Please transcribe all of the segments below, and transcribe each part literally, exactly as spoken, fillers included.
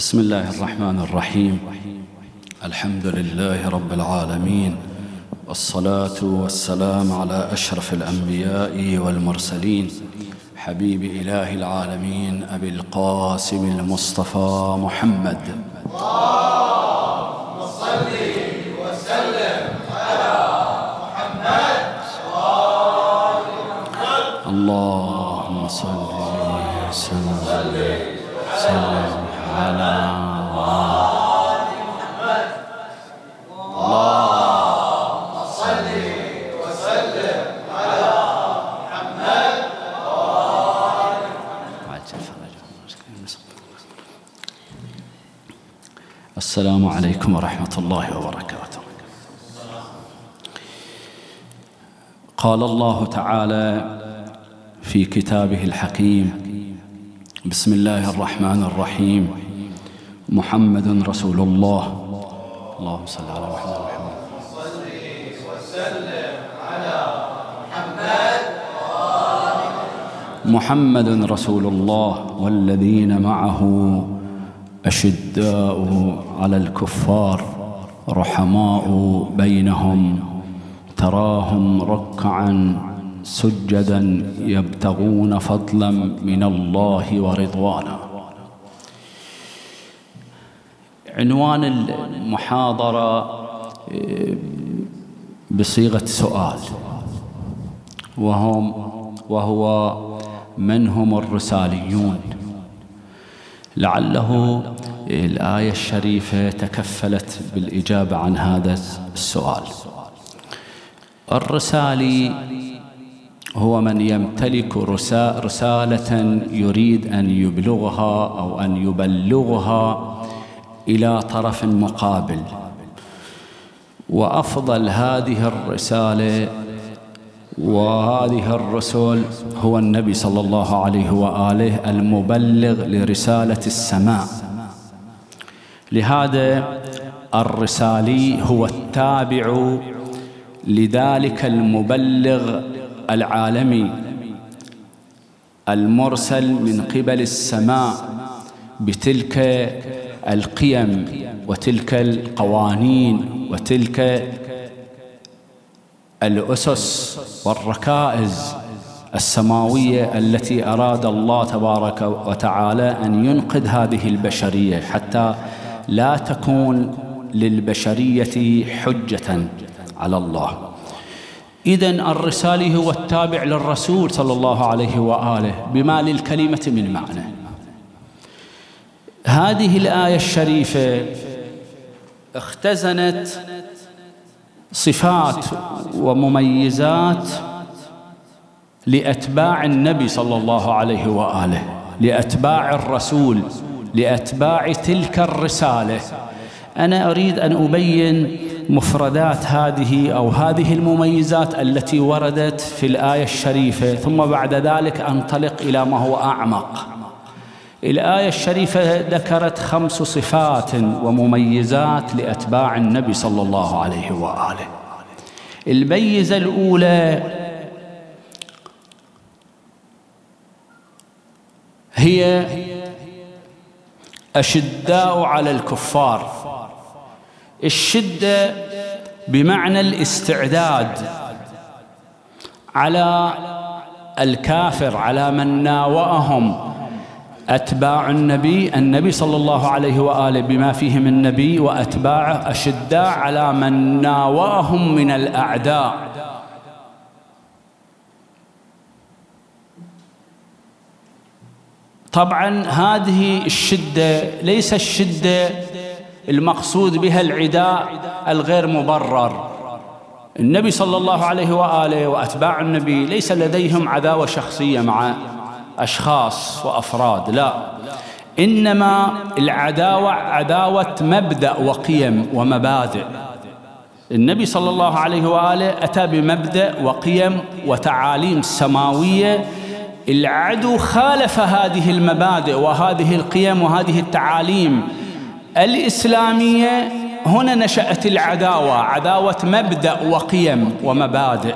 بسم الله الرحمن الرحيم. الحمد لله رب العالمين، والصلاة والسلام على أشرف الأنبياء والمرسلين، حبيب إله العالمين أبي القاسم المصطفى محمد. اللهم صل وسلم على محمد. اللهم صل وسلم على محمد. اللهم صل وسلم على محمد. السلام عليكم ورحمة الله وبركاته. قال الله تعالى في كتابه الحكيم: بسم الله الرحمن الرحيم. محمد رسول الله. اللهم صل على محمد محمد صل وسلم على محمد. محمد رسول الله والذين معه أشداء على الكفار رحماء بينهم تراهم ركعا سجدا يبتغون فضلا من الله ورضوانا. عنوان المحاضرة بصيغة سؤال، وهم وهو من هم الرساليون؟ لعله الآية الشريفة تكفلت بالإجابة عن هذا السؤال. الرسالي هو من يمتلك رسالة يريد أن يبلغها أو أن يبلغها إلى طرف مقابل، وأفضل هذه الرسالة وهذه الرسل هو النبي صلى الله عليه وآله المبلغ لرسالة السماء. لهذا الرسالي هو التابع لذلك المبلغ العالمي المرسل من قبل السماء بتلك القيم وتلك القوانين وتلك الأسس والركائز السماوية التي أراد الله تبارك وتعالى أن ينقذ هذه البشرية حتى لا تكون للبشرية حجة على الله. إذن الرسالي هو التابع للرسول صلى الله عليه وآله بما للكلمة من معنى. هذه الآية الشريفة اختزنت صفات ومميزات لأتباع النبي صلى الله عليه وآله، لأتباع الرسول، لأتباع تلك الرسالة. أنا أريد أن أبين مفردات هذه أو هذه المميزات التي وردت في الآية الشريفة، ثم بعد ذلك أنطلق إلى ما هو أعمق. الآية الشريفة ذكرت خمس صفات ومميزات لأتباع النبي صلى الله عليه وآله. الميزة الأولى هي أشداء على الكفار. الشدة بمعنى الاستعداد على الكافر، على من ناوأهم أتباع النبي النبي صلى الله عليه وآله بما فيهم النبي وأتباعه أشداء على من ناوأهم من الأعداء. طبعا هذه الشدة ليس الشدة المقصود بها العداء الغير مبرر. النبي صلى الله عليه وآله وأتباع النبي ليس لديهم عداوة شخصية مع أشخاص وأفراد، لا، إنما العداوة عداوة مبدأ وقيم ومبادئ. النبي صلى الله عليه وآله أتى بمبدأ وقيم وتعاليم سماوية. العدو خالف هذه المبادئ وهذه القيم وهذه التعاليم الإسلامية. هنا نشأت العداوة، عداوة مبدأ وقيم ومبادئ.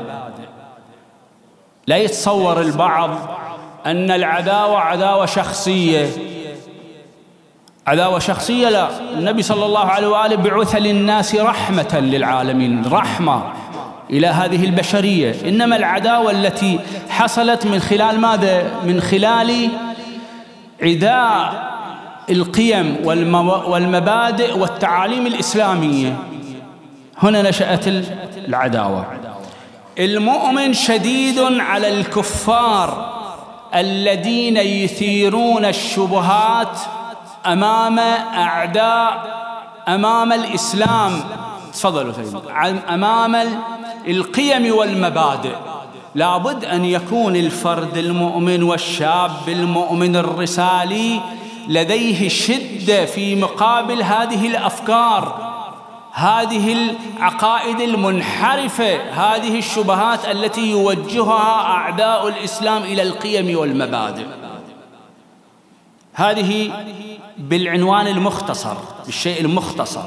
لا يتصور البعض أن العداوة عداوة شخصية، عداوة شخصية لا، النبي صلى الله عليه وآله بعث للناس رحمة للعالمين، رحمة إلى هذه البشرية. إنما العداوة التي حصلت من خلال ماذا؟ من خلال عداء القيم والمبادئ والتعاليم الإسلامية، هنا نشأت العداوة. المؤمن شديد على الكفار الذين يثيرون الشبهات أمام أعداء أمام الإسلام، تفضلوا أمام القيم والمبادئ. لابد أن يكون الفرد المؤمن والشاب المؤمن الرسالي لديه شدة في مقابل هذه الأفكار، هذه العقائد المنحرفة، هذه الشبهات التي يوجهها أعداء الإسلام إلى القيم والمبادئ. هذه بالعنوان المختصر، بالشيء المختصر.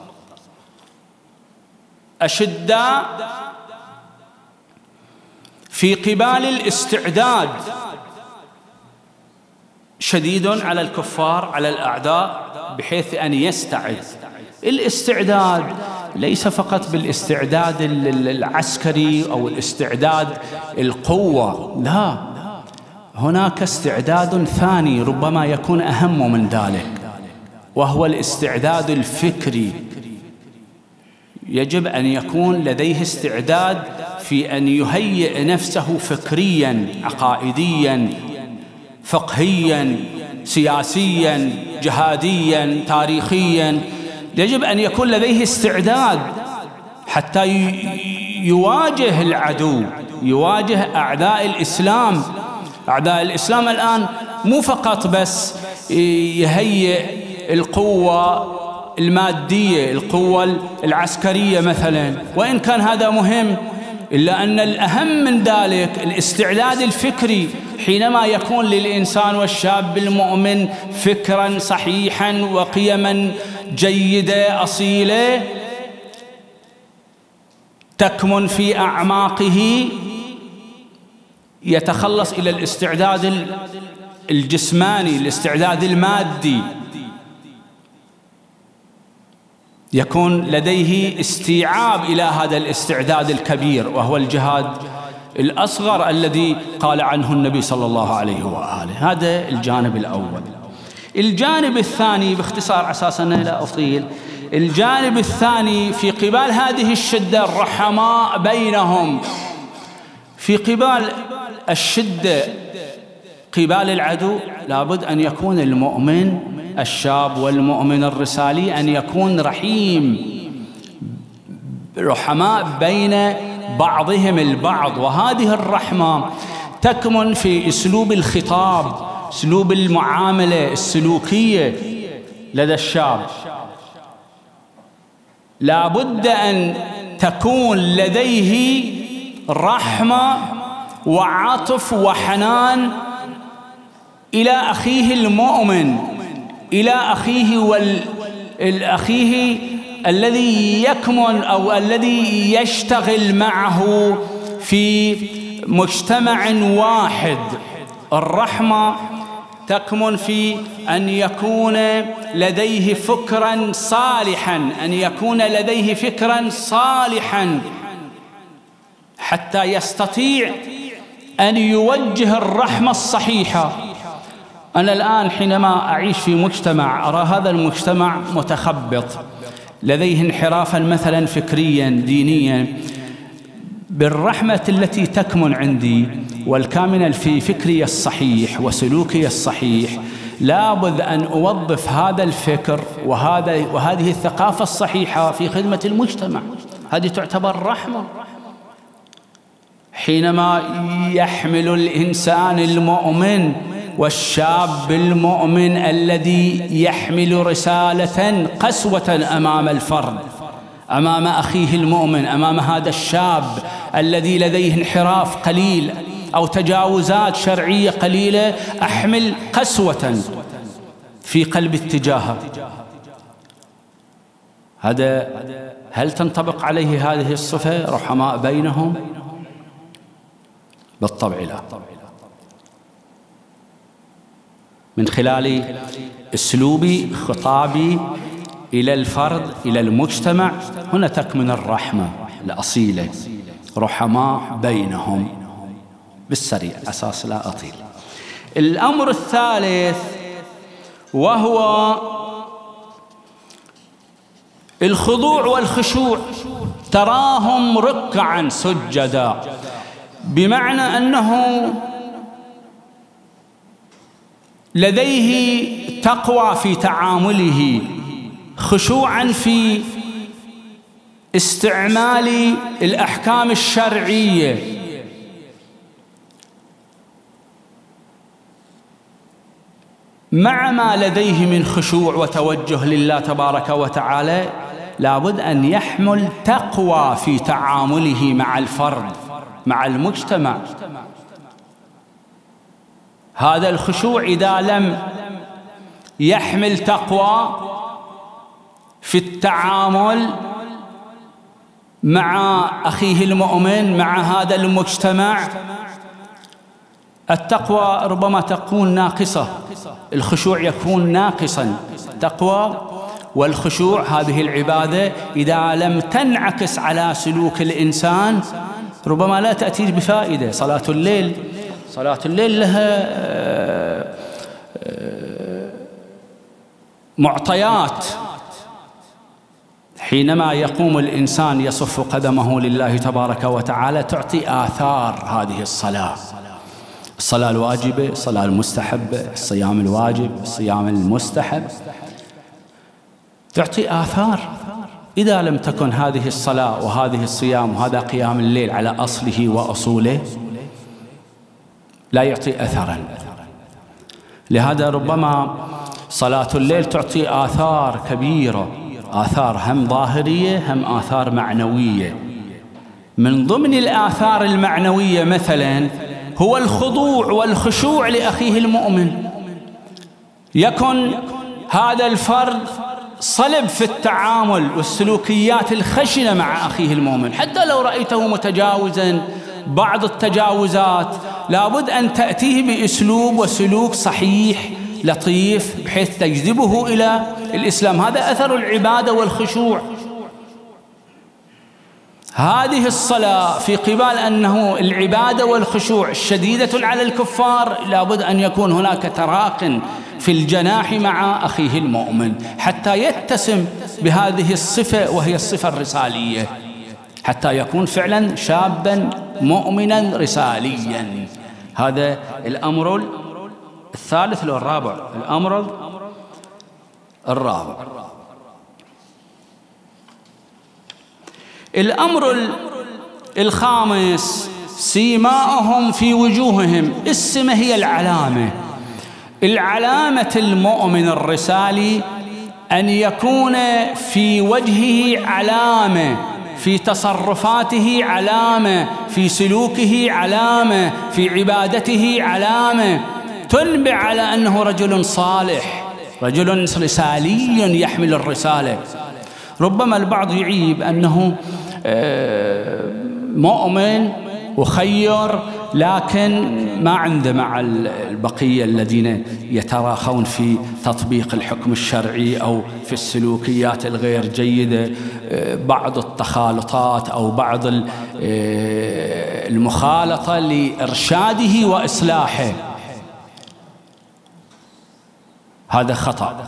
أشداء في قبال الاستعداد، شديد على الكفار على الأعداء بحيث أن يستعد. الاستعداد ليس فقط بالاستعداد العسكري أو الاستعداد القوة، لا، هناك استعداد ثاني ربما يكون أهم من ذلك، وهو الاستعداد الفكري. يجب أن يكون لديه استعداد في أن يهيئ نفسه فكرياً، عقائدياً، فقهياً، سياسياً، جهادياً، تاريخياً. يجب أن يكون لديه استعداد حتى يواجه العدو، يواجه أعداء الإسلام. أعداء الإسلام الآن مو فقط بس يهيئ القوة المادية، القوة العسكرية مثلا، وإن كان هذا مهم، إلا أن الأهم من ذلك الاستعداد الفكري. حينما يكون للإنسان والشاب المؤمن فكرا صحيحا وقيما جيدة أصيلة تكمن في أعماقه، يتخلص إلى الاستعداد الجسماني، الاستعداد المادي، يكون لديه استيعاب إلى هذا الاستعداد الكبير، وهو الجهاد الأصغر الذي قال عنه النبي صلى الله عليه وآله. هذا الجانب الأول. الجانب الثاني باختصار أساساً لا أطيل، الجانب الثاني في قبال هذه الشدة الرحماء بينهم. في قبال الشدة قبال العدو لابد أن يكون المؤمن الشاب والمؤمن الرسالي أن يكون رحيم، رحماء بين بعضهم البعض. وهذه الرحمة تكمن في أسلوب الخطاب، أسلوب المعاملة السلوكية لدى الشاب. لا بد أن تكون لديه رحمة وعطف وحنان إلى أخيه المؤمن، إلى أخيه والأخيه الذي يكمن أو الذي يشتغل معه في مجتمع واحد. الرحمة تكمن في أن يكون لديه فكرا صالحا، أن يكون لديه فكرا صالحا حتى يستطيع أن يوجه الرحمة الصحيحة. أنا الآن حينما أعيش في مجتمع أرى هذا المجتمع متخبط، لديه انحرافا مثلا فكريا دينيا، بالرحمة التي تكمن عندي والكامنة في فكري الصحيح وسلوكي الصحيح، لابد أن أوظف هذا الفكر وهذا وهذه الثقافة الصحيحة في خدمة المجتمع. هذه تعتبر رحمة. حينما يحمل الإنسان المؤمن والشاب المؤمن الذي يحمل رسالة قسوة أمام الفرد، أمام أخيه المؤمن، أمام هذا الشاب الذي لديه انحراف قليل أو تجاوزات شرعية قليلة، أحمل قسوة في قلب اتجاهه. هذا هل تنطبق عليه هذه الصفة رحماء بينهم؟ بالطبع لا. من خلال أسلوبي خطابي إلى الفرد إلى المجتمع. هنا تكمن الرحمة الأصيلة، رحماء بينهم. بالسريع أساس لا أطيل. الأمر الثالث وهو الخضوع والخشوع. تراهم ركعا سجدا، بمعنى أنه لديه تقوى في تعامله، خشوعا في استعمال الأحكام الشرعية، مع ما لديه من خشوع وتوجه لله تبارك وتعالى لابد أن يحمل تقوى في تعامله مع الفرد مع المجتمع. هذا الخشوع إذا لم يحمل تقوى في التعامل مع أخيه المؤمن مع هذا المجتمع، التقوى ربما تكون ناقصة، الخشوع يكون ناقصا. التقوى والخشوع هذه العبادة إذا لم تنعكس على سلوك الإنسان ربما لا تأتي بفائدة. صلاة الليل صلاة الليل لها معطيات. حينما يقوم الإنسان يصف قدمه لله تبارك وتعالى تعطي آثار هذه الصلاة. الصلاة الواجبة، الصلاة المستحبة، الصيام الواجب، الصيام المستحب، تعطي آثار. إذا لم تكن هذه الصلاة وهذه الصيام وهذا قيام الليل على أصله وأصوله لا يعطي أثرا. لهذا ربما صلاة الليل تعطي آثار كبيرة، آثار هم ظاهرية هم آثار معنوية. من ضمن الآثار المعنوية مثلا هو الخضوع والخشوع لأخيه المؤمن. يكن هذا الفرد صلب في التعامل والسلوكيات الخشنة مع أخيه المؤمن، حتى لو رأيته متجاوزا بعض التجاوزات لابد أن تأتيه بأسلوب وسلوك صحيح لطيف بحيث تجذبه إلى الإسلام. هذا أثر العبادة والخشوع. هذه الصلاة في قبال أنه العبادة والخشوع شديدة على الكفار لابد أن يكون هناك تراق في الجناح مع أخيه المؤمن حتى يتسم بهذه الصفة وهي الصفة الرسالية، حتى يكون فعلا شابا مؤمنا رساليا. هذا الأمر الثالث لو الرابع. الأمر الرابع الأمر الخامس سيماءهم في وجوههم. السمة هي العلامة. العلامة المؤمن الرسالي أن يكون في وجهه علامة، في تصرفاته علامة، في سلوكه علامة، في عبادته علامة تنبع على أنه رجل صالح، رجل رسالي يحمل الرسالة. ربما البعض يعيب أنه مؤمن وخير لكن ما عنده مع البقية الذين يتراخون في تطبيق الحكم الشرعي أو في السلوكيات الغير جيدة بعض التخالطات أو بعض المخالطة لإرشاده وإصلاحه. هذا خطأ.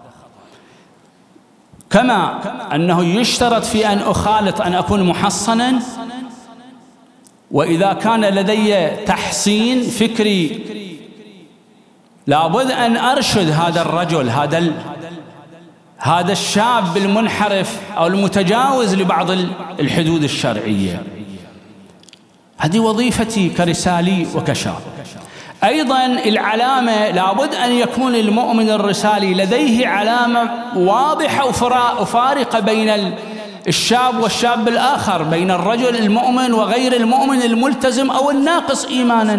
كما أنه يشترط في أن أخالط أن أكون محصنا، وإذا كان لدي تحصين فكري لابد أن أرشد هذا الرجل، هذا هذا الشاب المنحرف أو المتجاوز لبعض الحدود الشرعية. هذه وظيفتي كرسالي وكشاب. أيضا العلامة لابد أن يكون المؤمن الرسالي لديه علامة واضحة وفارقة بين الشاب والشاب الآخر، بين الرجل المؤمن وغير المؤمن الملتزم أو الناقص إيمانا.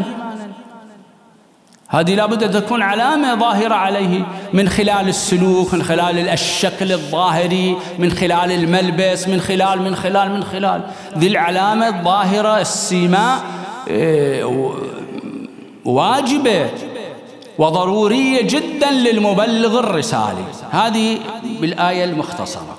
هذه لابد أن تكون علامة ظاهرة عليه من خلال السلوك، من خلال الشكل الظاهري، من خلال الملبس، من خلال من خلال من خلال ذي العلامة الظاهرة السيماء واجبة وضرورية جدا للمبلغ الرسالي. هذه بالآية المختصرة.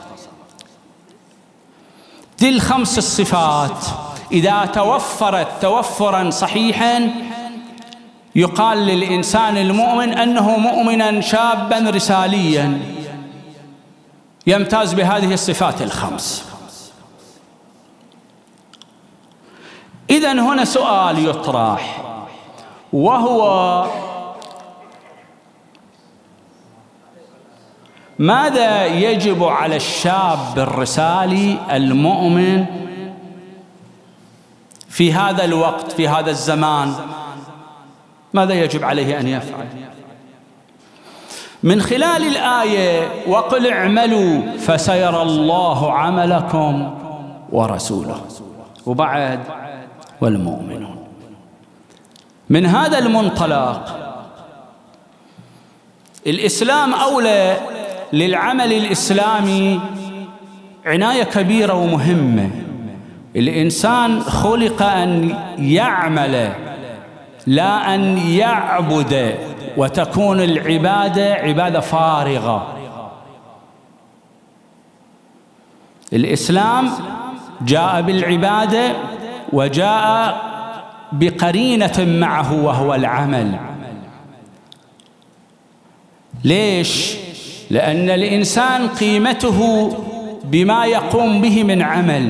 دي الخمس الصفات إذا توفرت توفرا صحيحا يقال للإنسان المؤمن أنه مؤمنا شابا رساليا يمتاز بهذه الصفات الخمس. إذن هنا سؤال يطرح، وهو ماذا يجب على الشاب الرسالي المؤمن في هذا الوقت في هذا الزمان؟ ماذا يجب عليه أن يفعل؟ من خلال الآية وقل اعملوا فسيرى الله عملكم ورسوله، وبعد والمؤمنون. من هذا المنطلق الإسلام أولى للعمل الإسلامي عناية كبيرة ومهمة. الإنسان خلق أن يعمل لا أن يعبد، وتكون العبادة عبادة فارغة. الإسلام جاء بالعبادة وجاء بقرينة معه وهو العمل. ليش؟ لأن الإنسان قيمته بما يقوم به من عمل،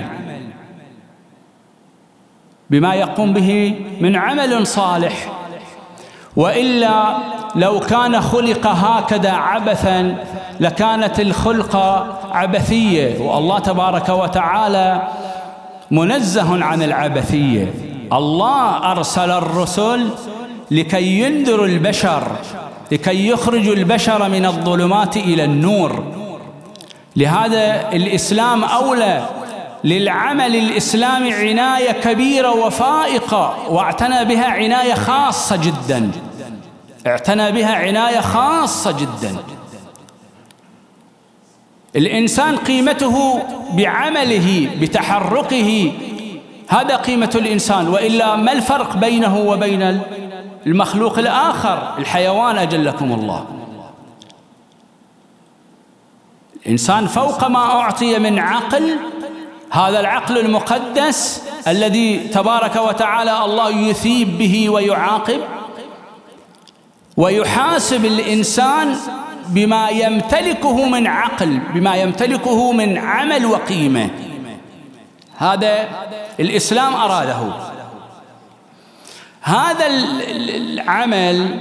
بما يقوم به من عمل صالح. وإلا لو كان خلق هكذا عبثا لكانت الخلقة عبثية، والله تبارك وتعالى منزه عن العبثية. الله أرسل الرسل لكي ينذروا البشر، لكي يخرجوا البشر من الظلمات إلى النور. لهذا الإسلام أولى للعمل الإسلامي عناية كبيرة وفائقة، واعتنى بها عناية خاصة جدا، اعتنى بها عناية خاصة جدا. الإنسان قيمته بعمله بتحركه، هذا قيمة الإنسان. وإلا ما الفرق بينه وبين المخلوق الآخر الحيوان أجلكم الله؟ الإنسان فوق ما أعطي من عقل، هذا العقل المقدس الذي تبارك وتعالى الله يثيب به ويعاقب ويحاسب الإنسان بما يمتلكه من عقل، بما يمتلكه من عمل وقيمة. هذا الإسلام أراده. هذا العمل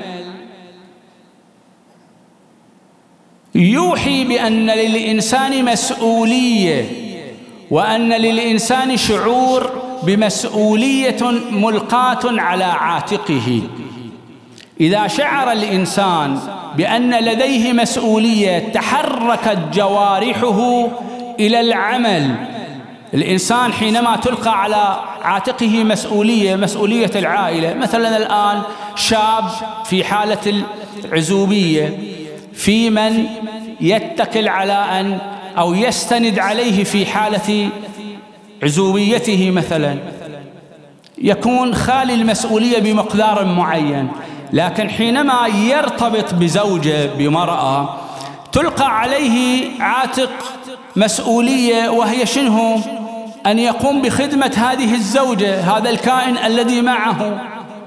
يوحي بأن للإنسان مسؤولية، وأن للإنسان شعور بمسؤولية ملقاة على عاتقه. إذا شعر الإنسان بأن لديه مسؤولية تحركت جوارحه إلى العمل. الإنسان حينما تلقى على عاتقه مسؤولية، مسؤولية العائلة، مثلا الآن شاب في حالة العزوبية، في من يتكل على أن أو يستند عليه في حالة عزوبيته مثلا، يكون خالي المسؤولية بمقدار معين. لكن حينما يرتبط بزوجة بمرأة تلقى عليه عاتق مسؤولية، وهي شنو؟ أن يقوم بخدمة هذه الزوجة، هذا الكائن الذي معه،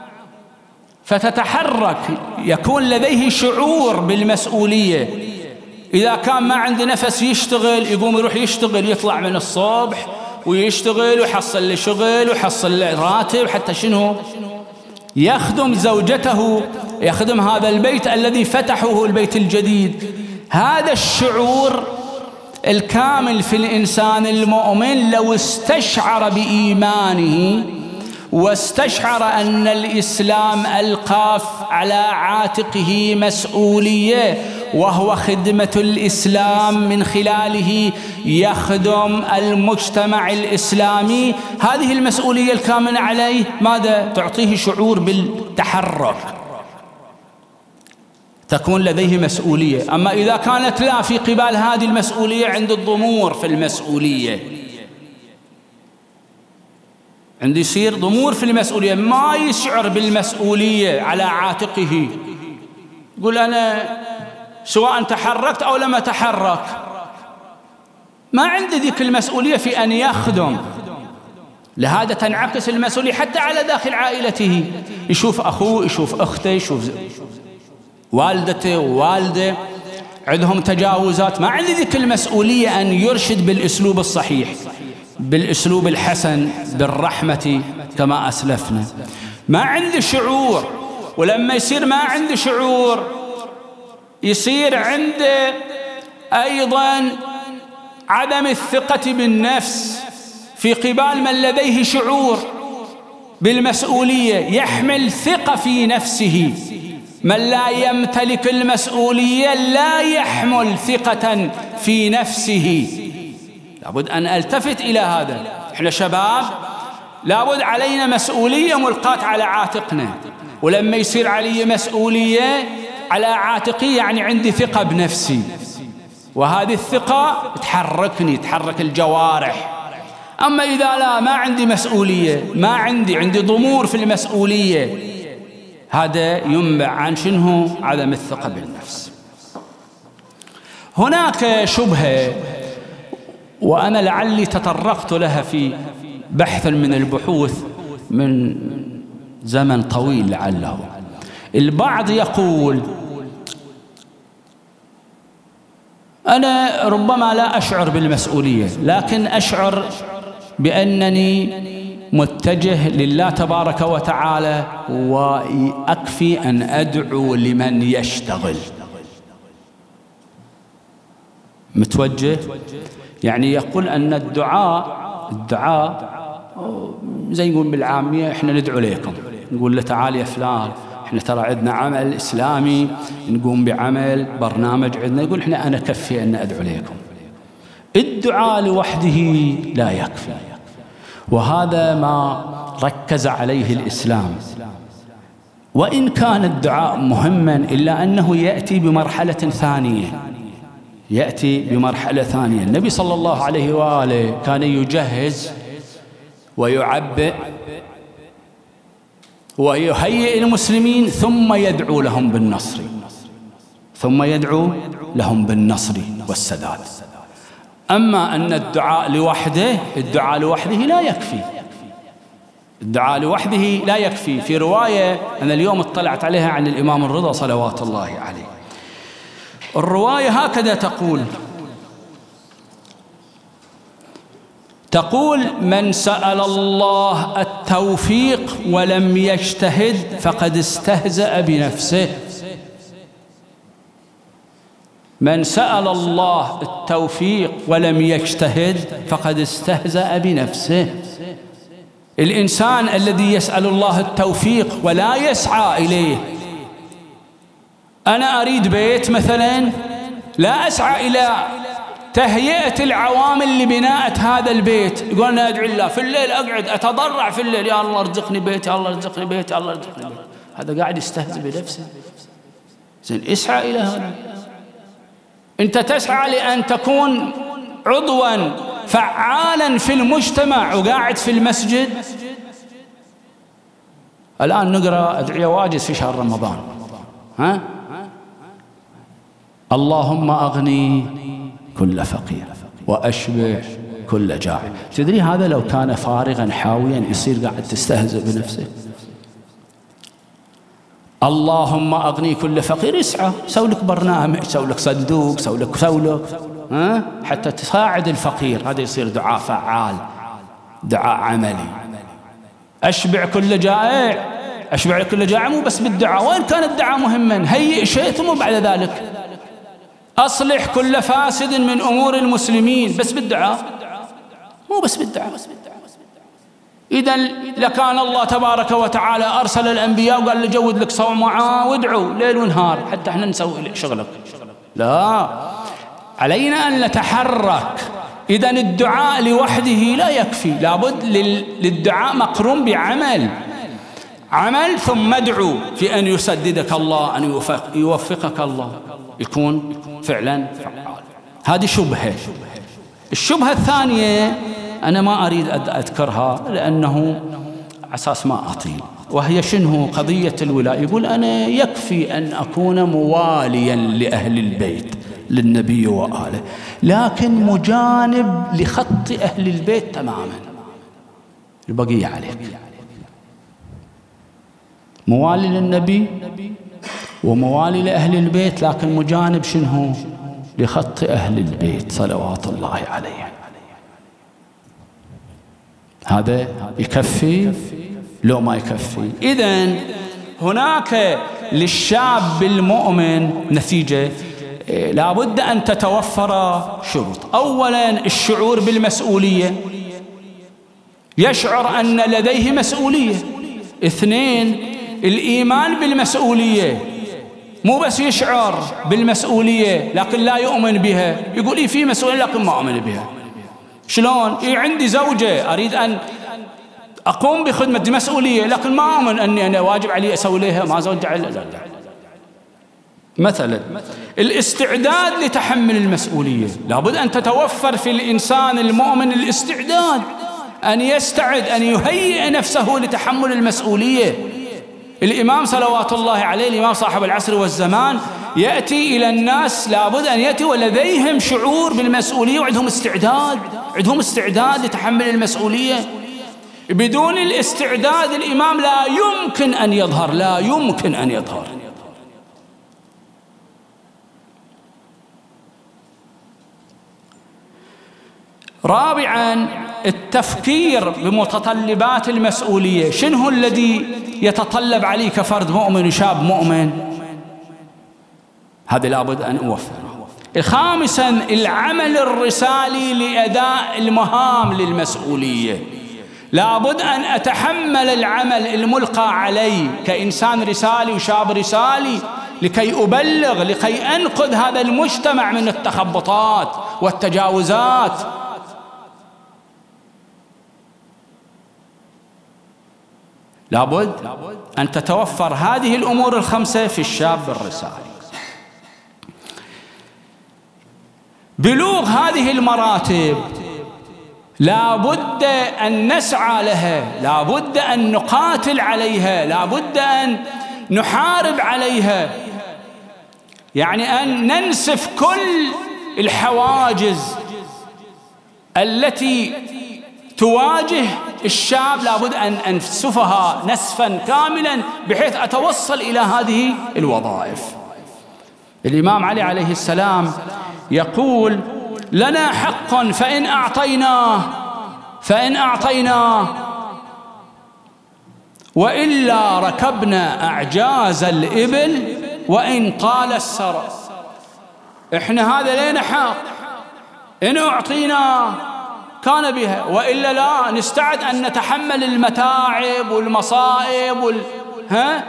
فتتحرك، يكون لديه شعور بالمسؤولية. إذا كان ما عنده نفس يشتغل، يقوم يروح يشتغل، يطلع من الصبح ويشتغل ويحصل له شغل ويحصل له راتب، حتى شنو؟ يخدم زوجته، يخدم هذا البيت الذي فتحه البيت الجديد. هذا الشعور الكامل في الإنسان المؤمن لو استشعر بإيمانه واستشعر أن الإسلام ألقى على عاتقه مسؤولية، وهو خدمة الإسلام، من خلاله يخدم المجتمع الإسلامي، هذه المسؤولية الكامنة عليه ماذا؟ تعطيه شعور بالتحرك، تكون لديه مسؤولية. أما إذا كانت لا في قبال هذه المسؤولية، عند الضمور في المسؤولية، عنده يصير ضمور في المسؤولية، ما يشعر بالمسؤولية على عاتقه، يقول أنا سواء تحركت أو لم أتحرك ما عندي ذيك المسؤولية في أن يخدم. لهذا تنعكس المسؤولية حتى على داخل عائلته، يشوف أخوه، يشوف أخته، يشوف والدته ووالده عندهم تجاوزات، ما عندي ذيك المسؤولية أن يرشد بالأسلوب الصحيح، بالأسلوب الحسن، بالرحمة كما أسلفنا. ما عندي شعور، ولما يصير ما عندي شعور يصير عنده أيضا عدم الثقة بالنفس في قبال من لديه شعور بالمسؤولية، يحمل ثقة في نفسه. من لا يمتلك المسؤولية لا يحمل ثقة في نفسه. لابد أن ألتفت إلى هذا. إحنا شباب لابد علينا مسؤولية ملقاة على عاتقنا، ولما يصير علي مسؤولية على عاتقي يعني عندي ثقة بنفسي، وهذه الثقة تحركني، تحرك الجوارح. أما إذا لا ما عندي مسؤولية، ما عندي عندي ضمور في المسؤولية، هذا ينبع عن شنو؟ عدم الثقة بالنفس. هناك شبهة وأنا لعلي تطرقت لها في بحث من البحوث من زمن طويل لعله. البعض يقول أنا ربما لا أشعر بالمسؤولية، لكن أشعر بأنني متجه لله تبارك وتعالى، وأكفي أن أدعو لمن يشتغل. متوجه يعني يقول أن الدعاء الدعاء زي نقول بالعامية إحنا ندعو لكم، نقول له تعال يا فلان إحنا ترى عندنا عمل إسلامي نقوم بعمل برنامج عندنا، يقول إحنا أنا كفي أن أدعو لكم. الدعاء لوحده لا يكفي، وهذا ما ركز عليه الإسلام. وإن كان الدعاء مهما إلا أنه يأتي بمرحلة ثانية، يأتي بمرحلة ثانية. النبي صلى الله عليه وآله كان يجهز ويعبئ ويهيئ المسلمين ثم يدعو لهم بالنصر، ثم يدعو لهم بالنصر والسداد. أما أن الدعاء لوحده الدعاء لوحده لا يكفي، الدعاء لوحده لا يكفي. في رواية أنا اليوم اطلعت عليها عن الإمام الرضا صلوات الله عليه، الرواية هكذا تقول تقول من سأل الله التوفيق ولم يجتهد فقد استهزأ بنفسه. من سأل الله التوفيق ولم يجتهد فقد استهزأ بنفسه. الإنسان الذي يسأل الله التوفيق ولا يسعى إليه، أنا أريد بيت مثلا، لا أسعى إلى تهيئة العوامل لبناء هذا البيت، يقول أنا أدعو الله في الليل، أقعد أتضرع في الليل يا الله ارزقني بيت، يا الله ارزقني بيت، يا الله ارزقني بيت. هذا قاعد يستهزئ بنفسه. زين اسعى إلى هذا. أنت تسعى لأن تكون عضواً فعالاً في المجتمع وقاعد في المسجد. الآن نقرأ أدعية واجد في شهر رمضان، ها؟ اللهم أغني كل فقير وأشبع كل جائع. تدري هذا لو كان فارغاً حاوياً يصير قاعد تستهزئ بنفسه. اللهم أغني كل فقير، اسعى، سوي لك برنامج، سوي لك صندوق، سوي لك سوي لك ها حتى تساعد الفقير. هذا يصير دعاء فعال، دعاء عملي. أشبع كل جائع، أشبع كل جائع مو بس بالدعاء، وإن كان الدعاء مهما، هيئ شيء ثم بعد ذلك أصلح كل فاسد من أمور المسلمين، بس بالدعاء مو بس بالدعاء. إذن لكان الله تبارك وتعالى أرسل الأنبياء وقال له جود لك صوم معاه وادعوا ليل ونهار حتى احنا نسوي شغلك. لا، علينا أن نتحرك. إذن الدعاء لوحده لا يكفي، لابد للدعاء مقرون بعمل، عمل ثم ادعو في أن يسددك الله، أن يوفق يوفقك الله، يكون فعلا فعال. هذه شبهة. الشبهة الثانية أنا ما أريد أذكرها لأنه أساس ما أطيل. وهي شنو قضية الولاء. يقول أنا يكفي أن أكون مواليا لأهل البيت للنبي وآله، لكن مجانب لخط أهل البيت تماما، البقية عليك. موالي للنبي وموالي لأهل البيت، لكن مجانب شنو لخط أهل البيت صلوات الله عليهم. هذا يكفي لو ما يكفي؟ إذن هناك للشاب المؤمن نتيجة لابد أن تتوفر شروط. أولا الشعور بالمسؤولية، يشعر أن لديه مسؤولية. اثنين الإيمان بالمسؤولية، مو بس يشعر بالمسؤولية لكن لا يؤمن بها، يقول إيه في مسؤولية لكن ما أؤمن بها. شلون؟ إيه عندي زوجة أريد أن أقوم بخدمة مسؤولية لكن ما أؤمن أني أنا واجب علي أسوي لها، ما زوج علي. لا لا. مثلا الاستعداد لتحمل المسؤولية، لابد أن تتوفر في الإنسان المؤمن الاستعداد، أن يستعد، أن يهيئ نفسه لتحمل المسؤولية. الإمام صلوات الله عليه، الإمام صاحب العصر والزمان، يأتي إلى الناس لابد أن يأتي ولديهم شعور بالمسؤولية وعندهم استعداد، عندهم استعداد لتحمل المسؤولية. بدون الاستعداد الإمام لا يمكن أن يظهر، لا يمكن أن يظهر. رابعاً التفكير بمتطلبات المسؤولية، شنو الذي يتطلب عليه كفرد مؤمن وشاب مؤمن، هذا لابد أن أوفره. خامساً العمل الرسالي لأداء المهام للمسؤولية، لابد أن أتحمل العمل الملقى علي كإنسان رسالي وشاب رسالي لكي أبلغ، لكي أنقذ هذا المجتمع من التخبطات والتجاوزات. لابد أن تتوفر هذه الأمور الخمسة في الشاب الرسالي. بلوغ هذه المراتب لابد أن نسعى لها، لابد أن نقاتل عليها، لابد أن نحارب عليها، يعني أن ننسف كل الحواجز التي تواجه الشاب، لابد أن أنسفها نسفا كاملا بحيث أتوصل إلى هذه الوظائف. الإمام علي عليه السلام يقول لنا حق فإن أعطيناه فإن أعطيناه وإلا ركبنا أعجاز الإبل وإن طال السرى. إحنا هذا لنا حق، إن أعطيناه كان بها، وإلا لا، نستعد أن نتحمل المتاعب والمصائب وال... ها؟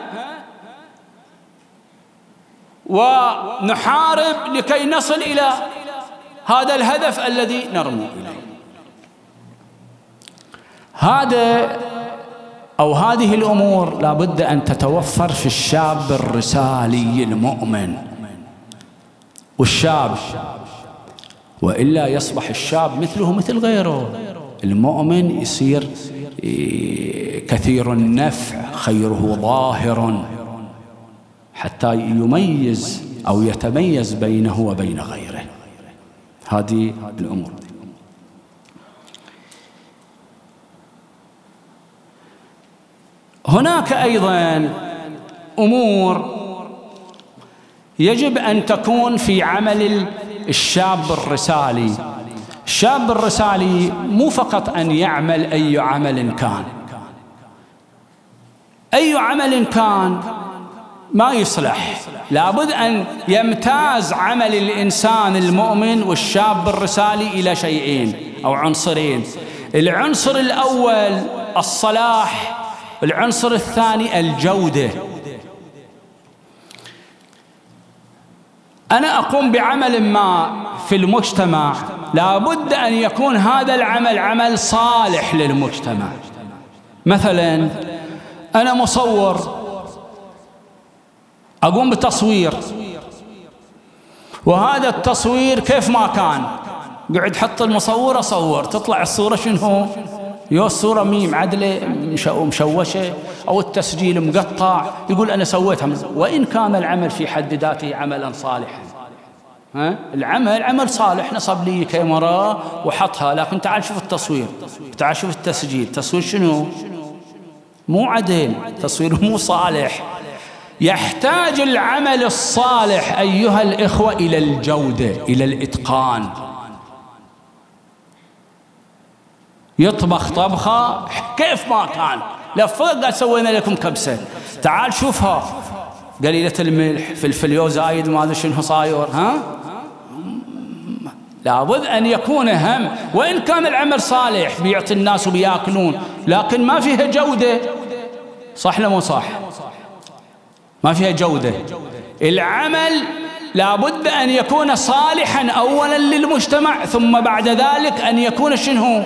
ونحارب لكي نصل إلى هذا الهدف الذي نرمو إليه. هذا أو هذه الأمور لابد أن تتوفر في الشاب الرسالي المؤمن. والشاب وإلا يصبح الشاب مثله مثل غيره. المؤمن يصير كثير النفع، خيره ظاهر حتى يميز أو يتميز بينه وبين غيره. هذه الأمور. هناك أيضا أمور يجب أن تكون في عمل الشاب الرسالي. الشاب الرسالي مو فقط أن يعمل أي عمل كان، أي عمل كان ما يصلح، لابد أن يمتاز عمل الإنسان المؤمن والشاب الرسالي إلى شيئين أو عنصرين. العنصر الأول الصلاح، العنصر الثاني الجودة. أنا أقوم بعمل ما في المجتمع، لابد أن يكون هذا العمل عمل صالح للمجتمع. مثلا أنا مصور، أقوم بتصوير، وهذا التصوير كيف ما كان قعد حط المصور أصور، تطلع الصورة شنو يو الصورة ميم عدلة مشوشة أو التسجيل مقطع يقول أنا سويتها، وإن كان العمل في حد ذاته عملا صالحا. ها؟ العمل عمل صالح، نصب لي كاميرا وحطها، لكن تعال شوف التصوير، تعال شوف التسجيل، تصوير شنو؟ مو عدل، تصوير مو صالح. يحتاج العمل الصالح أيها الإخوة إلى الجودة، إلى الإتقان. يطبخ طبخة كيف ما كان، لفوق قال سوينا لكم كبسة، تعال شوفها قليلة الملح، فلفل زايد، ما ادري شنو صاير. ها لابد أن يكون هم، وإن كان العمل صالح بيعطي الناس وبياكلون، لكن ما فيها جودة. صح ولا مو صح؟ ما فيها جودة. العمل لابد أن يكون صالحا أولا للمجتمع، ثم بعد ذلك أن يكون شنو؟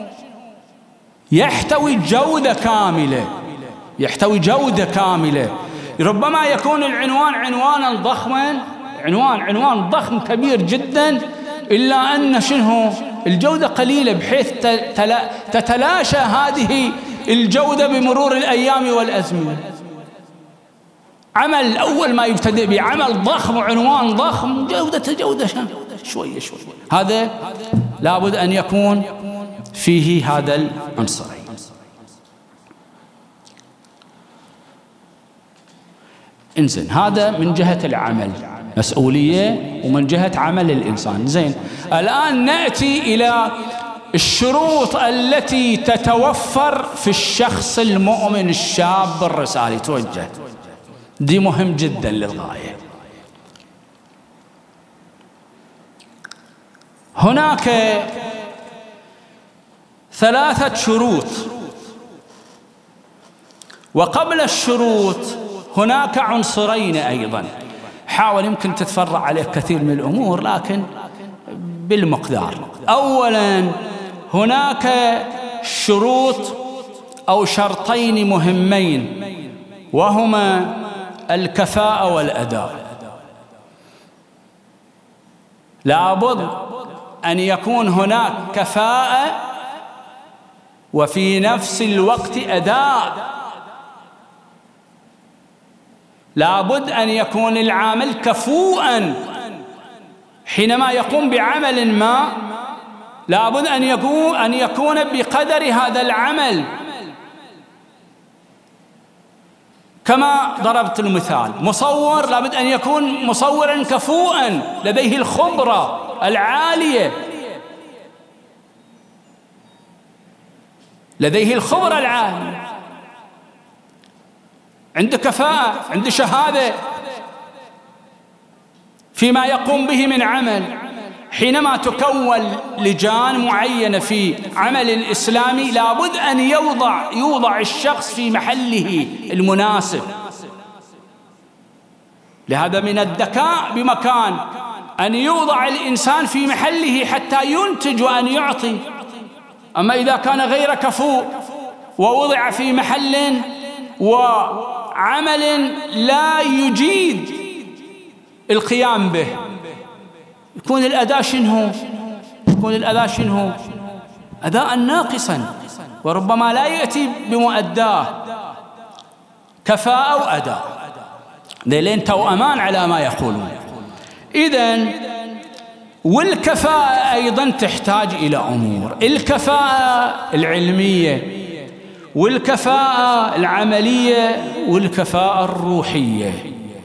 يحتوي جودة كاملة، يحتوي جودة كاملة. ربما يكون العنوان عنوانا ضخما، عنوان عنوان ضخم كبير جدا، إلا أن شنو؟ الجودة قليلة، بحيث تتلاشى هذه الجودة بمرور الأيام والأزمنة. عمل أول ما يبتدئ بعمل ضخم وعنوان ضخم، جودة جودة شوية شوية، هذا لابد أن يكون فيه هذا العنصر. إنزين، هذا من جهة العمل، مسؤولية، ومن جهة عمل الإنسان. زين، الآن نأتي إلى الشروط التي تتوفر في الشخص المؤمن الشاب الرسالي. توجه، دي مهم جدا للغاية. هناك ثلاثة شروط، وقبل الشروط هناك عنصرين أيضا، حاول يمكن تتفرع عليه كثير من الأمور لكن بالمقدار. أولا هناك شروط أو شرطين مهمين، وهما الكفاءة والأداء. لابد أن يكون هناك كفاءة وفي نفس الوقت أداء. لابد أن يكون العامل كفؤا حينما يقوم بعمل ما، لابد أن يكون أن يكون بقدر هذا العمل. كما ضربت المثال، مصور لابد أن يكون مصورا كفؤا لديه الخبرة العالية، لديه الخبرة العالية، عنده كفاءة، عنده شهادة فيما يقوم به من عمل. حينما تكون لجان معينة في عمل الإسلامي لابد أن يوضع يوضع الشخص في محله المناسب. لهذا من الذكاء بمكان أن يوضع الإنسان في محله حتى ينتج وأن يعطي. أما إذا كان غير كفؤ ووضع في محل وعمل لا يجيد القيام به، يكون الأداء شنو؟ يكون الأداء شنو؟ أداء ناقصا، وربما لا يأتي بمؤداه. كفاءة وأداء ذيلين توأمان على ما يقولون. إذن والكفاءة أيضا تحتاج إلى أمور، الكفاءة العلمية والكفاءة العملية والكفاءة الروحية.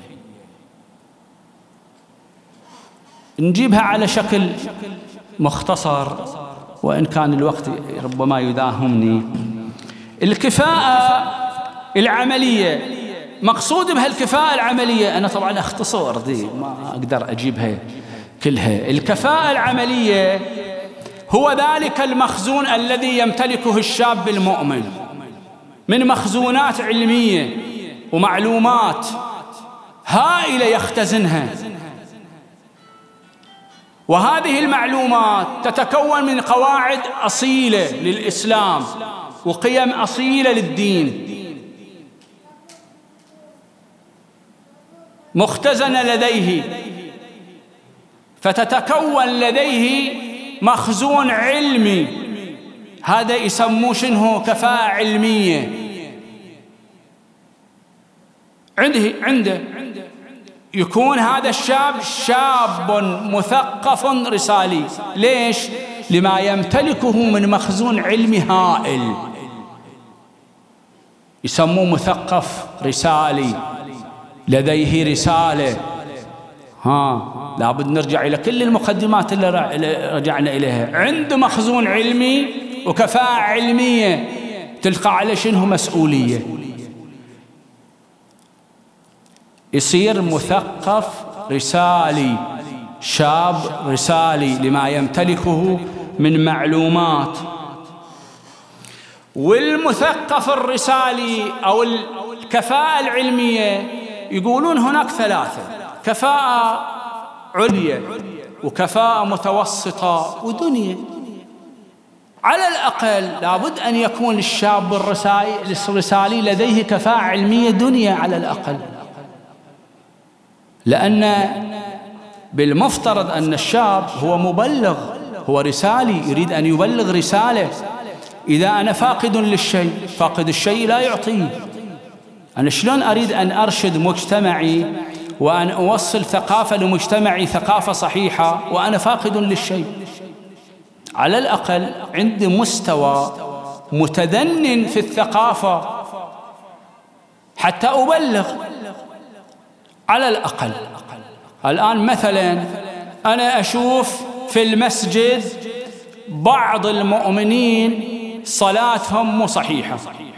نجيبها على شكل مختصر وإن كان الوقت ربما يداهمني. الكفاءة العملية، مقصود بها الكفاءة العملية، أنا طبعا أختصر دي ما أقدر أجيبها كلها. الكفاءة العملية هو ذلك المخزون الذي يمتلكه الشاب المؤمن من مخزونات علمية ومعلومات هائلة يختزنها، وهذه المعلومات تتكون من قواعد أصيلة للإسلام وقيم أصيلة للدين مختزنة لديه، فتتكون لديه مخزون علمي هذا يسموه شنو؟ كفاءة علمية. عنده عنده يكون هذا الشاب شاب مثقف رسالي. ليش؟ لما يمتلكه من مخزون علمي هائل، يسموه مثقف رسالي، لديه رسالة. ها لابد نرجع إلى كل المقدمات اللي رجعنا إليها. عنده مخزون علمي وكفاءة علمية، تلقى على شنو؟ مسؤولية. يصير مثقف رسالي، شاب رسالي لما يمتلكه من معلومات. والمثقف الرسالي أو الكفاءة العلمية يقولون هناك ثلاثة: كفاءة عليا وكفاءة متوسطة ودنيا. على الأقل لابد أن يكون الشاب الرسالي لديه كفاءة علمية دنيا على الأقل، لأن بالمفترض أن الشاب هو مبلغ، هو رسالي، يريد أن يبلغ رسالة. إذا أنا فاقد للشيء، فاقد الشيء لا يعطيه. أنا شلون أريد أن أرشد مجتمعي وأن أوصل ثقافة لمجتمعي، ثقافة صحيحة، وأنا فاقد للشيء؟ على الأقل عندي مستوى متدنٍ في الثقافة حتى أبلغ على الأقل. الآن مثلا أنا أشوف في المسجد بعض المؤمنين صلاتهم مو صحيحة،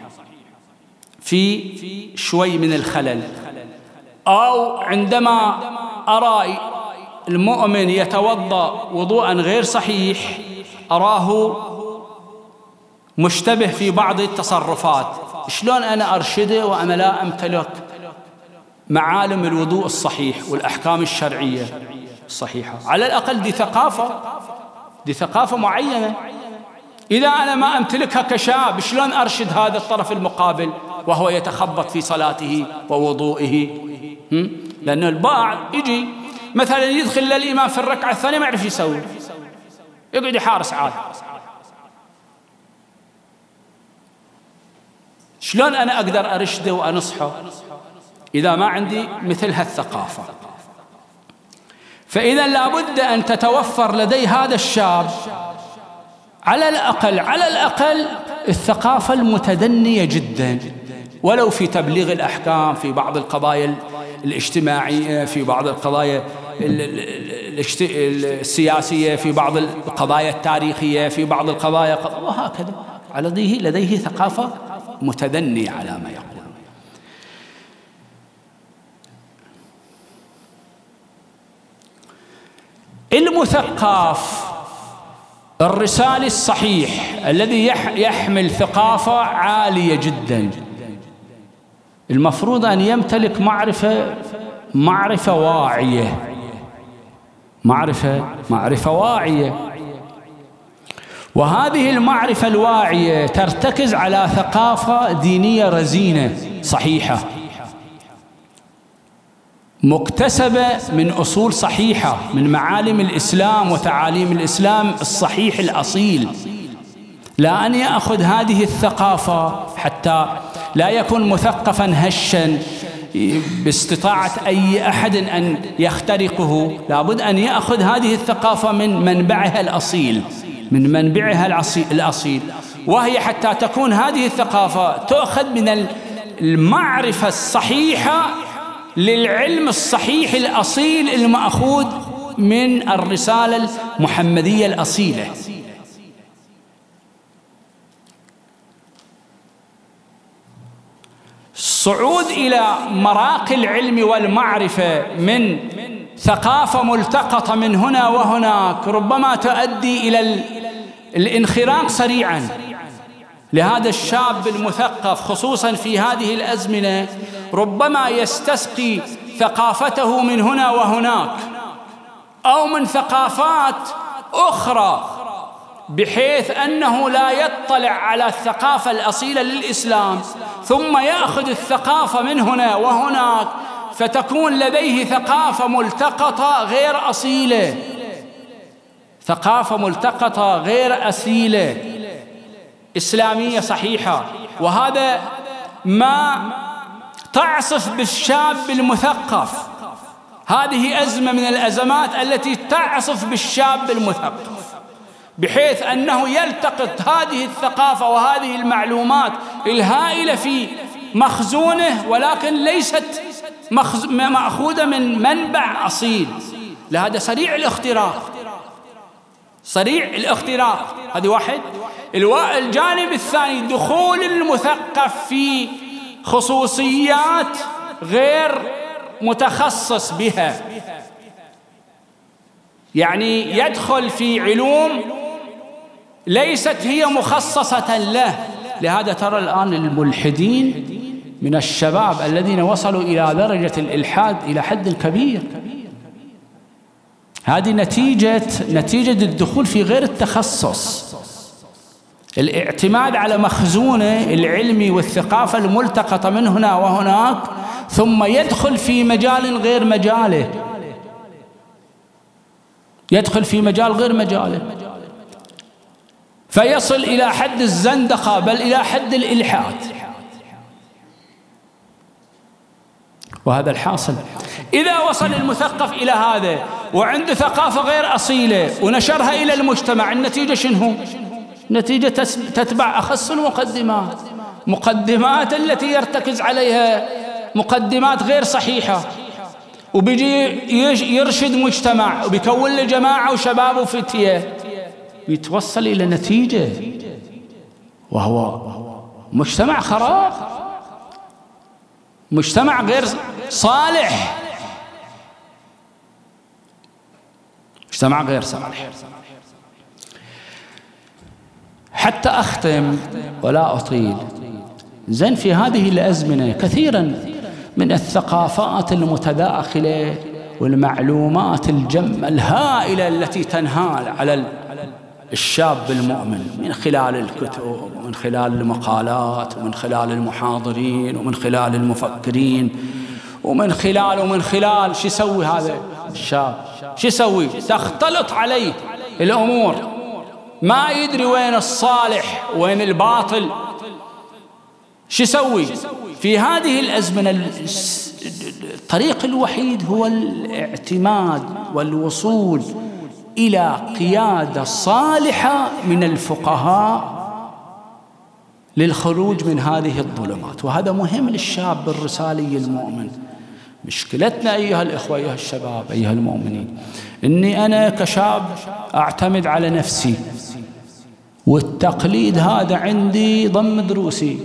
في شوي من الخلل، أو عندما أرى المؤمن يتوضأ وضوءا غير صحيح أراه مشتبه في بعض التصرفات. شلون أنا أرشده وأنا لا أمتلك معالم الوضوء الصحيح والأحكام الشرعية الصحيحة؟ على الأقل دي ثقافة، دي ثقافة معينة. إذا أنا ما أمتلكها كشاب، شلون أرشد هذا الطرف المقابل وهو يتخبط في صلاته ووضوئه؟ لأن البعض يجي مثلا يدخل للإمام في الركعة الثانية ما يعرف يسوي، يقعد يحارس عاد. شلون أنا أقدر أرشده وأنصحه إذا ما عندي مثل هالثقافة؟ فإذا لابد أن تتوفر لدي هذا الشاب على الأقل على الأقل الثقافة المتدنية جدا، ولو في تبليغ الأحكام، في بعض القضايا الاجتماعية، في بعض القضايا السياسية، في بعض القضايا التاريخية، في بعض القضايا، وهكذا. لديه لديه ثقافة متدنية على ما يقول. المثقف الرسالي الصحيح الذي يحمل ثقافة عالية جدا المفروض أن يمتلك معرفة معرفة واعية، معرفة معرفة واعية. وهذه المعرفة الواعية ترتكز على ثقافة دينية رزينة صحيحة، مكتسبة من أصول صحيحة، من معالم الإسلام وتعاليم الإسلام الصحيح الأصيل. لا أن يأخذ هذه الثقافة حتى لا يكون مثقفا هشا باستطاعة أي أحد أن يخترقه. لابد أن يأخذ هذه الثقافة من منبعها الأصيل، من منبعها الأصيل، وهي حتى تكون هذه الثقافة تؤخذ من المعرفة الصحيحة للعلم الصحيح الأصيل المأخوذ من الرسالة المحمدية الأصيلة. الصعود إلى مراقي العلم والمعرفة من ثقافة ملتقطة من هنا وهناك ربما تؤدي إلى الانخراط سريعا. لهذا الشاب المثقف خصوصا في هذه الأزمنة ربما يستسقي ثقافته من هنا وهناك أو من ثقافات أخرى، بحيث أنه لا يطلع على الثقافة الأصيلة للإسلام، ثم يأخذ الثقافة من هنا وهناك، فتكون لديه ثقافة ملتقطة غير أصيلة، ثقافة ملتقطة غير أصيلة. إسلامية صحيحة، وهذا ما تعصف بالشاب المثقف. هذه أزمة من الأزمات التي تعصف بالشاب المثقف، بحيث أنه يلتقط هذه الثقافة وهذه المعلومات الهائلة في مخزونه، ولكن ليست مأخوذة من منبع أصيل. لهذا سريع الاختراق، سريع الاختراق. هذه واحد. الجانب الثاني دخول المثقف في خصوصيات غير متخصص بها، يعني يدخل في علوم ليست هي مخصصة له. لهذا ترى الآن الملحدين من الشباب الذين وصلوا إلى درجة الإلحاد إلى حد كبير. هذه نتيجة نتيجة الدخول في غير التخصص، الاعتماد على مخزونه العلمي والثقافة الملتقطة من هنا وهناك، ثم يدخل في مجال غير مجاله، يدخل في مجال غير مجاله، فيصل إلى حد الزندقة، بل إلى حد الإلحاد. وهذا الحاصل. إذا وصل المثقف إلى هذا وعنده ثقافة غير أصيلة ونشرها إلى المجتمع، النتيجة شنو؟ نتيجة تتبع أخص المقدمات، مقدمات التي يرتكز عليها مقدمات غير صحيحة، وبيجي يرشد مجتمع وبيكون له جماعة وشباب وفتية، يتوصل إلى نتيجة، وهو مجتمع خراب، مجتمع غير صالح، مجتمع غير صالح. حتى أختم ولا أطيل، زين في هذه الأزمنة كثيرا من الثقافات المتداخلة والمعلومات الجمة الهائلة التي تنهال على الشاب المؤمن من خلال الكتب ومن خلال المقالات ومن خلال المحاضرين ومن خلال المفكرين ومن خلال ومن خلال شو يسوي هذا الشاب؟ شو يسوي؟ تختلط عليه الأمور، ما يدري وين الصالح وين الباطل. شو يسوي؟ في هذه الأزمنة الطريق الوحيد هو الاعتماد والوصول إلى قيادة صالحة من الفقهاء للخروج من هذه الظلمات. وهذا مهم للشاب الرسالي المؤمن. مشكلتنا أيها الإخوة أيها الشباب أيها المؤمنين، إني أنا كشاب أعتمد على نفسي، والتقليد هذا عندي ضم دروسي.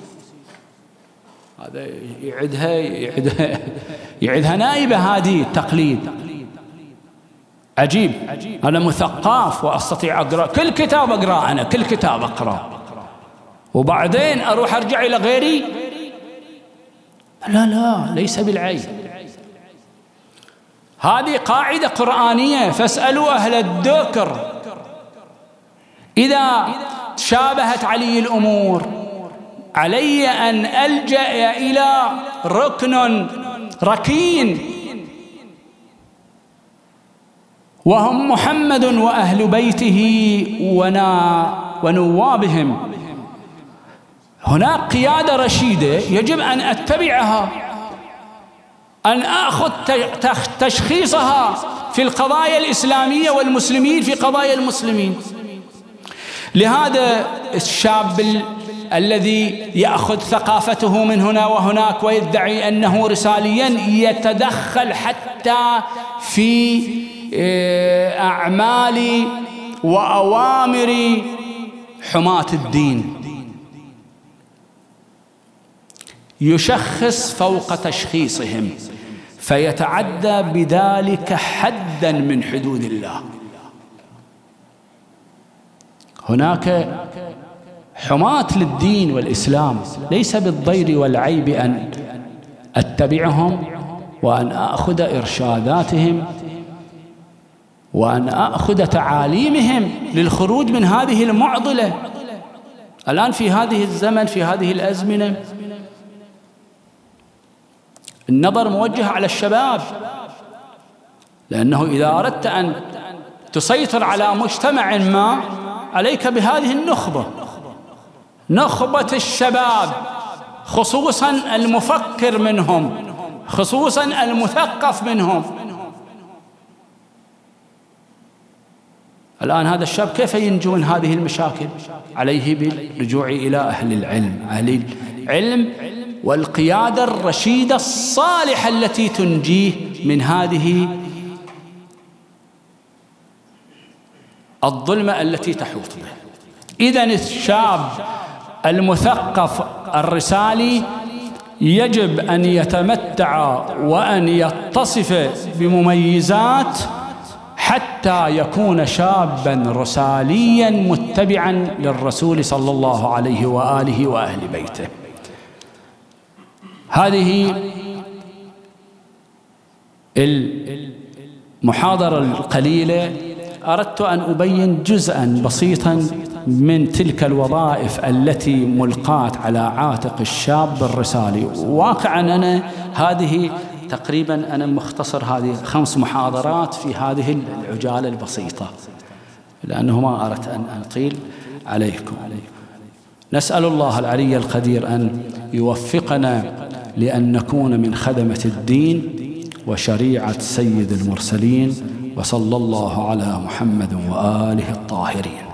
هذا يعدها يعدها يعدها نائبة، هذه التقليد عجيب. أنا مثقف وأستطيع أقرأ كل كتاب، أقرأ أنا كل كتاب أقرأ، وبعدين أروح أرجع إلى غيري. لا لا، ليس بالعيب. هذه قاعدة قرآنية، فاسألوا أهل الذكر. إذا شابهت علي الأمور علي أن ألجأ إلى ركن ركين، وهم محمد وأهل بيته ونا ونوابهم. هناك قيادة رشيدة يجب أن أتبعها، أن أخذ تشخيصها في القضايا الإسلامية والمسلمين في قضايا المسلمين. لهذا الشاب الذي يأخذ ثقافته من هنا وهناك ويدعي أنه رساليا يتدخل حتى في أعمال وأوامر حماة الدين، يشخص فوق تشخيصهم، فيتعدى بذلك حدا من حدود الله. هناك حماة للدين والإسلام، ليس بالضير والعيب أن أتبعهم وأن أخذ إرشاداتهم وأن أخذ تعاليمهم للخروج من هذه المعضلة. الآن في هذه الزمن في هذه الأزمنة النظر موجه على الشباب، لأنه إذا أردت أن تسيطر على مجتمع ما عليك بهذه النخبة، نخبة الشباب، خصوصا المفكر منهم، خصوصا المثقف منهم. الآن هذا الشاب كيف ينجو من هذه المشاكل؟ عليه بالرجوع إلى أهل العلم، أهل العلم والقيادة الرشيدة الصالحة التي تنجيه من هذه الظلمة التي تحوط به. إذن الشاب المثقف الرسالي يجب أن يتمتع وأن يتصف بمميزات حتى يكون شابا رساليا متبعا للرسول صلى الله عليه وآله وأهل بيته. هذه المحاضرة القليلة أردت أن أبين جزءا بسيطا من تلك الوظائف التي ملقاة على عاتق الشاب الرسالي. واقعا أنا هذه تقريبا أنا مختصر هذه خمس محاضرات في هذه العجالة البسيطة، لأنه ما أردت أن أطيل عليكم. نسأل الله العلي القدير أن يوفقنا لأن نكون من خدمة الدين وشريعة سيد المرسلين، وصلى الله على محمد وآله الطاهرين.